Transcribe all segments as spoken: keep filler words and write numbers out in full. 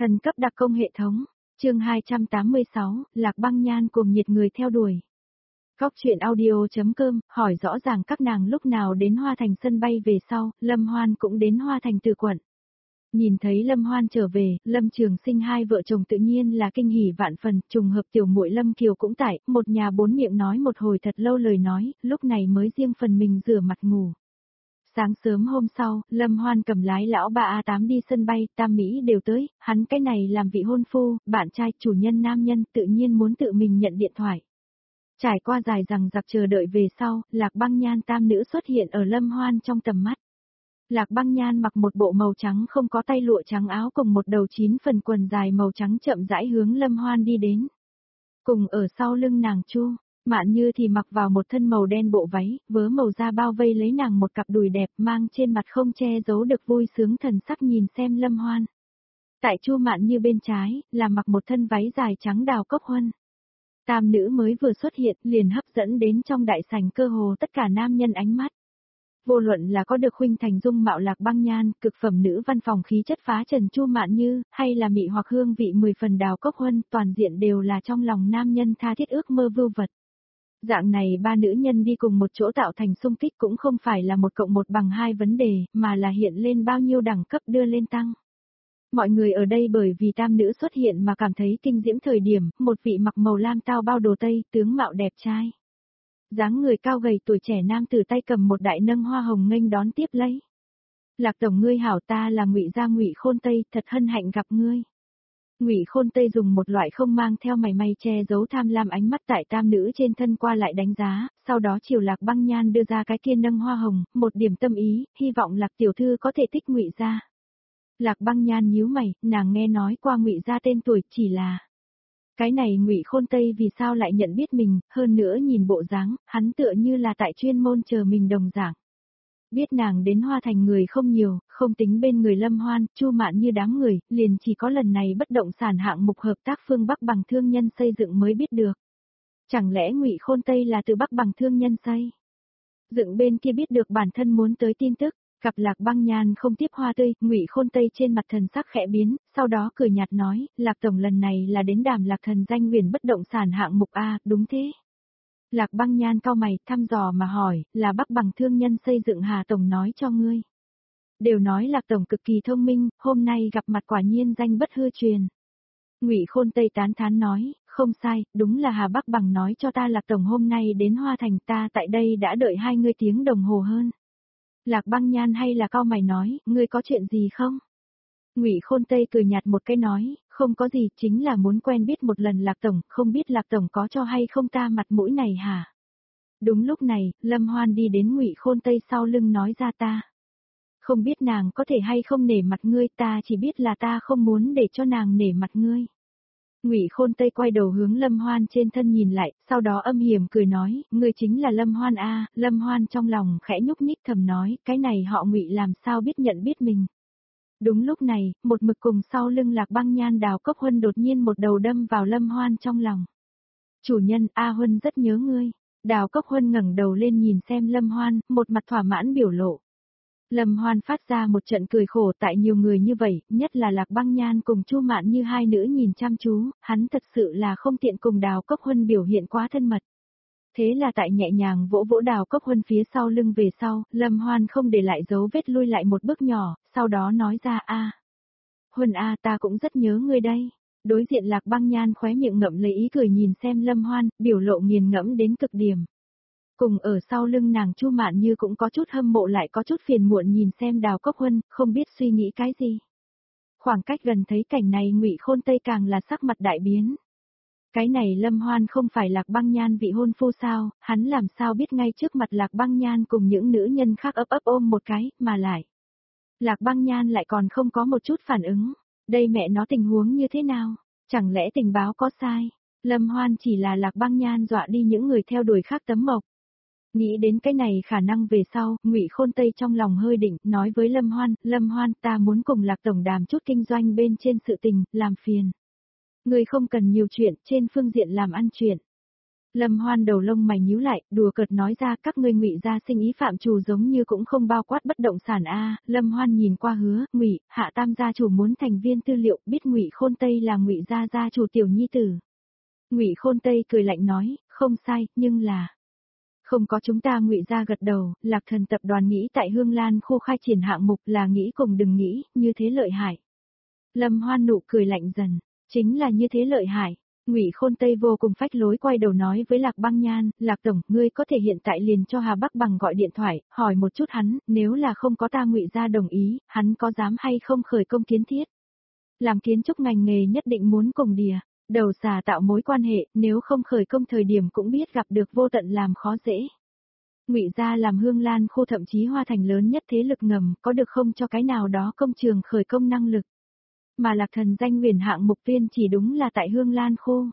Thần cấp đặc công hệ thống, chương hai trăm tám mươi sáu, Lạc Băng Nhan cùng nhiệt người theo đuổi. Góc truyện audio.com, hỏi rõ ràng các nàng lúc nào đến Hoa Thành sân bay về sau, Lâm Hoan cũng đến Hoa Thành từ quận. Nhìn thấy Lâm Hoan trở về, Lâm Trường Sinh hai vợ chồng tự nhiên là kinh hỉ vạn phần, trùng hợp tiểu muội Lâm Kiều cũng tại, một nhà bốn miệng nói một hồi thật lâu lời nói, lúc này mới riêng phần mình rửa mặt ngủ. Sáng sớm hôm sau, Lâm Hoan cầm lái lão ba A tám đi sân bay, Tam Mỹ đều tới, hắn cái này làm vị hôn phu, bạn trai, chủ nhân nam nhân tự nhiên muốn tự mình nhận điện thoại. Trải qua dài rằng giặc chờ đợi về sau, Lạc Băng Nhan tam nữ xuất hiện ở Lâm Hoan trong tầm mắt. Lạc Băng Nhan mặc một bộ màu trắng không có tay lụa trắng áo cùng một đầu chín phần quần dài màu trắng chậm rãi hướng Lâm Hoan đi đến. Cùng ở sau lưng nàng Chu, Mạn Như thì mặc vào một thân màu đen bộ váy, vớ màu da bao vây lấy nàng một cặp đùi đẹp mang trên mặt không che giấu được vui sướng thần sắc nhìn xem Lâm Hoan. Tại Chu Mạn Như bên trái, là mặc một thân váy dài trắng đào cốc huân. Tam nữ mới vừa xuất hiện liền hấp dẫn đến trong đại sảnh cơ hồ tất cả nam nhân ánh mắt. Vô luận là có được khuynh thành dung mạo Lạc Băng Nhan, cực phẩm nữ văn phòng khí chất phá trần Chu Mạn Như, hay là mị hoặc hương vị mười phần đào cốc huân, toàn diện đều là trong lòng nam nhân tha thiết ước mơ vưu vật. Dạng này ba nữ nhân đi cùng một chỗ tạo thành xung kích cũng không phải là một cộng một bằng hai vấn đề, mà là hiện lên bao nhiêu đẳng cấp đưa lên tăng. Mọi người ở đây bởi vì tam nữ xuất hiện mà cảm thấy kinh diễm thời điểm, một vị mặc màu lam tao bao đồ tây, tướng mạo đẹp trai. Dáng người cao gầy tuổi trẻ nam tử tay cầm một đại nâng hoa hồng nghênh đón tiếp lấy. Lạc tổng ngươi hảo, ta là Ngụy gia Ngụy Khôn Tây, thật hân hạnh gặp ngươi. Ngụy Khôn Tây dùng một loại không mang theo mảy may che giấu tham lam ánh mắt tại tam nữ trên thân qua lại đánh giá, sau đó chiều Lạc Băng Nhan đưa ra cái kia nâng hoa hồng, một điểm tâm ý, hy vọng Lạc tiểu thư có thể thích Ngụy gia. Lạc Băng Nhan nhíu mày, nàng nghe nói qua Ngụy gia tên tuổi, chỉ là cái này Ngụy Khôn Tây vì sao lại nhận biết mình, hơn nữa nhìn bộ dáng, hắn tựa như là tại chuyên môn chờ mình đồng dạng. Biết nàng đến Hoa Thành người không nhiều, không tính bên người Lâm Hoan, Chu Mạn Như đám người, liền chỉ có lần này bất động sản hạng mục hợp tác phương Bắc bằng thương nhân xây dựng mới biết được. Chẳng lẽ Ngụy Khôn Tây là từ Bắc bằng thương nhân xây dựng bên kia biết được bản thân muốn tới tin tức, gặp Lạc Băng Nhan không tiếp hoa tươi, Ngụy Khôn Tây trên mặt thần sắc khẽ biến, sau đó cười nhạt nói, Lạc tổng lần này là đến đàm Lạc thần danh huyền bất động sản hạng mục A, đúng thế? Lạc Băng Nhan cau mày, thăm dò mà hỏi, là Bắc bằng thương nhân xây dựng Hà tổng nói cho ngươi. Đều nói Lạc tổng cực kỳ thông minh, hôm nay gặp mặt quả nhiên danh bất hư truyền. Ngụy Khôn Tây tán thán nói, không sai, đúng là Hà Bắc bằng nói cho ta Lạc tổng hôm nay đến Hoa Thành, ta tại đây đã đợi hai mươi tiếng đồng hồ hơn. Lạc Băng Nhan hay là cau mày nói, ngươi có chuyện gì không? Ngụy Khôn Tây cười nhạt một cái nói, không có gì, chính là muốn quen biết một lần Lạc tổng, không biết Lạc tổng có cho hay không ta mặt mũi này hả? Đúng lúc này, Lâm Hoan đi đến Ngụy Khôn Tây sau lưng nói ra ta. Không biết nàng có thể hay không nể mặt ngươi, ta chỉ biết là ta không muốn để cho nàng nể mặt ngươi. Ngụy Khôn Tây quay đầu hướng Lâm Hoan trên thân nhìn lại, sau đó âm hiểm cười nói, ngươi chính là Lâm Hoan a. Lâm Hoan trong lòng khẽ nhúc nhích thầm nói, cái này họ Ngụy làm sao biết nhận biết mình. Đúng lúc này, một mực cùng sau lưng Lạc Băng Nhan Đào Cốc Huân đột nhiên một đầu đâm vào Lâm Hoan trong lòng. Chủ nhân, A Huân rất nhớ ngươi. Đào Cốc Huân ngẩng đầu lên nhìn xem Lâm Hoan, một mặt thỏa mãn biểu lộ. Lâm Hoan phát ra một trận cười khổ, tại nhiều người như vậy, nhất là Lạc Băng Nhan cùng Chu Mạn Như hai nữ nhìn chăm chú, hắn thật sự là không tiện cùng Đào Cốc Huân biểu hiện quá thân mật. Thế là tại nhẹ nhàng vỗ vỗ Đào Cốc Huân phía sau lưng về sau, Lâm Hoan không để lại dấu vết lui lại một bước nhỏ, sau đó nói ra a, Huân a, ta cũng rất nhớ ngươi đây. Đối diện Lạc Băng Nhan khóe miệng ngậm lấy ý cười nhìn xem Lâm Hoan, biểu lộ nghiền ngẫm đến cực điểm. Cùng ở sau lưng nàng Chu Mạn Như cũng có chút hâm mộ lại có chút phiền muộn nhìn xem Đào Cốc Huân, không biết suy nghĩ cái gì. Khoảng cách gần thấy cảnh này Ngụy Khôn Tây càng là sắc mặt đại biến. Cái này Lâm Hoan không phải Lạc Băng Nhan vị hôn phu sao, hắn làm sao biết ngay trước mặt Lạc Băng Nhan cùng những nữ nhân khác ấp ấp ôm một cái, mà lại. Lạc Băng Nhan lại còn không có một chút phản ứng, đây mẹ nó tình huống như thế nào, chẳng lẽ tình báo có sai, Lâm Hoan chỉ là Lạc Băng Nhan dọa đi những người theo đuổi khác tấm mộc. Nghĩ đến cái này khả năng về sau, Ngụy Khôn Tây trong lòng hơi định, nói với Lâm Hoan, Lâm Hoan ta muốn cùng Lạc tổng đàm chút kinh doanh bên trên sự tình, làm phiền. Người không cần nhiều chuyện, trên phương diện làm ăn chuyện. Lâm Hoan đầu lông mày nhíu lại, đùa cợt nói ra các ngươi Ngụy gia sinh ý phạm trù giống như cũng không bao quát bất động sản a. Lâm Hoan nhìn qua Hứa, Ngụy, Hạ Tam gia chủ muốn thành viên tư liệu, biết Ngụy Khôn Tây là Ngụy gia gia chủ tiểu nhi tử. Ngụy Khôn Tây cười lạnh nói, không sai, nhưng là không có chúng ta Ngụy gia gật đầu, Lạc Thần tập đoàn nghĩ tại Hương Lan khu khai triển hạng mục là nghĩ cùng đừng nghĩ, như thế lợi hại. Lâm Hoan nụ cười lạnh dần, chính là như thế lợi hại. Ngụy Khôn Tây vô cùng phách lối quay đầu nói với Lạc Băng Nhan, Lạc Tổng, ngươi có thể hiện tại liền cho Hà Bắc Bằng gọi điện thoại, hỏi một chút hắn, nếu là không có ta Ngụy gia đồng ý, hắn có dám hay không khởi công kiến thiết. Làm kiến trúc ngành nghề nhất định muốn cùng đìa, đầu xà tạo mối quan hệ, nếu không khởi công thời điểm cũng biết gặp được vô tận làm khó dễ. Ngụy gia làm Hương Lan khu thậm chí Hoa Thành lớn nhất thế lực ngầm, có được không cho cái nào đó công trường khởi công năng lực. Mà Lạc Thần danh huyền hạng mục viên chỉ đúng là tại Hương Lan khu.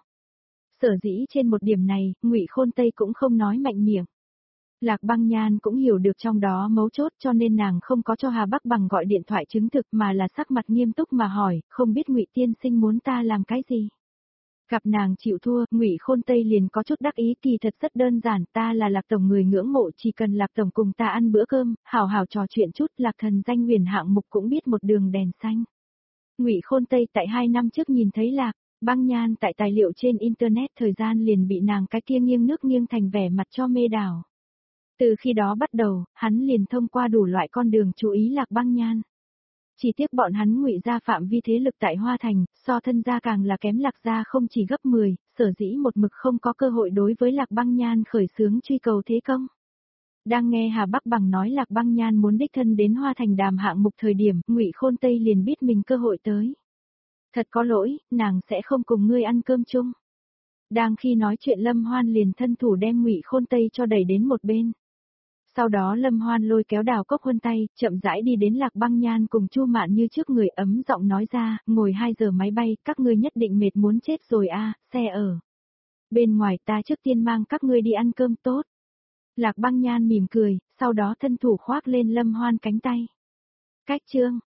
Sở dĩ trên một điểm này, Ngụy Khôn Tây cũng không nói mạnh miệng. Lạc Băng Nhan cũng hiểu được trong đó mấu chốt cho nên nàng không có cho Hà Bắc Bằng gọi điện thoại chứng thực mà là sắc mặt nghiêm túc mà hỏi, không biết Ngụy tiên sinh muốn ta làm cái gì. Gặp nàng chịu thua, Ngụy Khôn Tây liền có chút đắc ý, kỳ thật rất đơn giản, ta là Lạc Tổng người ngưỡng mộ, chỉ cần Lạc Tổng cùng ta ăn bữa cơm, hào hào trò chuyện chút, Lạc Thần danh huyền hạng mục cũng biết một đường đèn xanh. Ngụy Khôn Tây tại hai năm trước nhìn thấy Lạc Băng Nhan tại tài liệu trên internet, thời gian liền bị nàng cái kia nghiêng nước nghiêng thành vẻ mặt cho mê đảo. Từ khi đó bắt đầu, hắn liền thông qua đủ loại con đường chú ý Lạc Băng Nhan. Chỉ tiếc bọn hắn Ngụy gia phạm vi thế lực tại Hoa Thành, so thân gia càng là kém Lạc gia không chỉ gấp mười, sở dĩ một mực không có cơ hội đối với Lạc Băng Nhan khởi xướng truy cầu thế công. Đang nghe Hà Bắc Bằng nói Lạc Băng Nhan muốn đích thân đến Hoa Thành đàm hạng mục thời điểm, Ngụy Khôn Tây liền biết mình cơ hội tới. Thật có lỗi, nàng sẽ không cùng ngươi ăn cơm chung. Đang khi nói chuyện Lâm Hoan liền thân thủ đem Ngụy Khôn Tây cho đẩy đến một bên. Sau đó Lâm Hoan lôi kéo Đào Cốc Huân tay, chậm rãi đi đến Lạc Băng Nhan cùng Chu Mạn Như trước người, ấm giọng nói ra, ngồi hai giờ máy bay, các ngươi nhất định mệt muốn chết rồi a, xe ở bên ngoài, ta trước tiên mang các ngươi đi ăn cơm tốt. Lạc Băng Nhan mỉm cười, sau đó thân thủ khoác lên Lâm Hoan cánh tay. Cách chương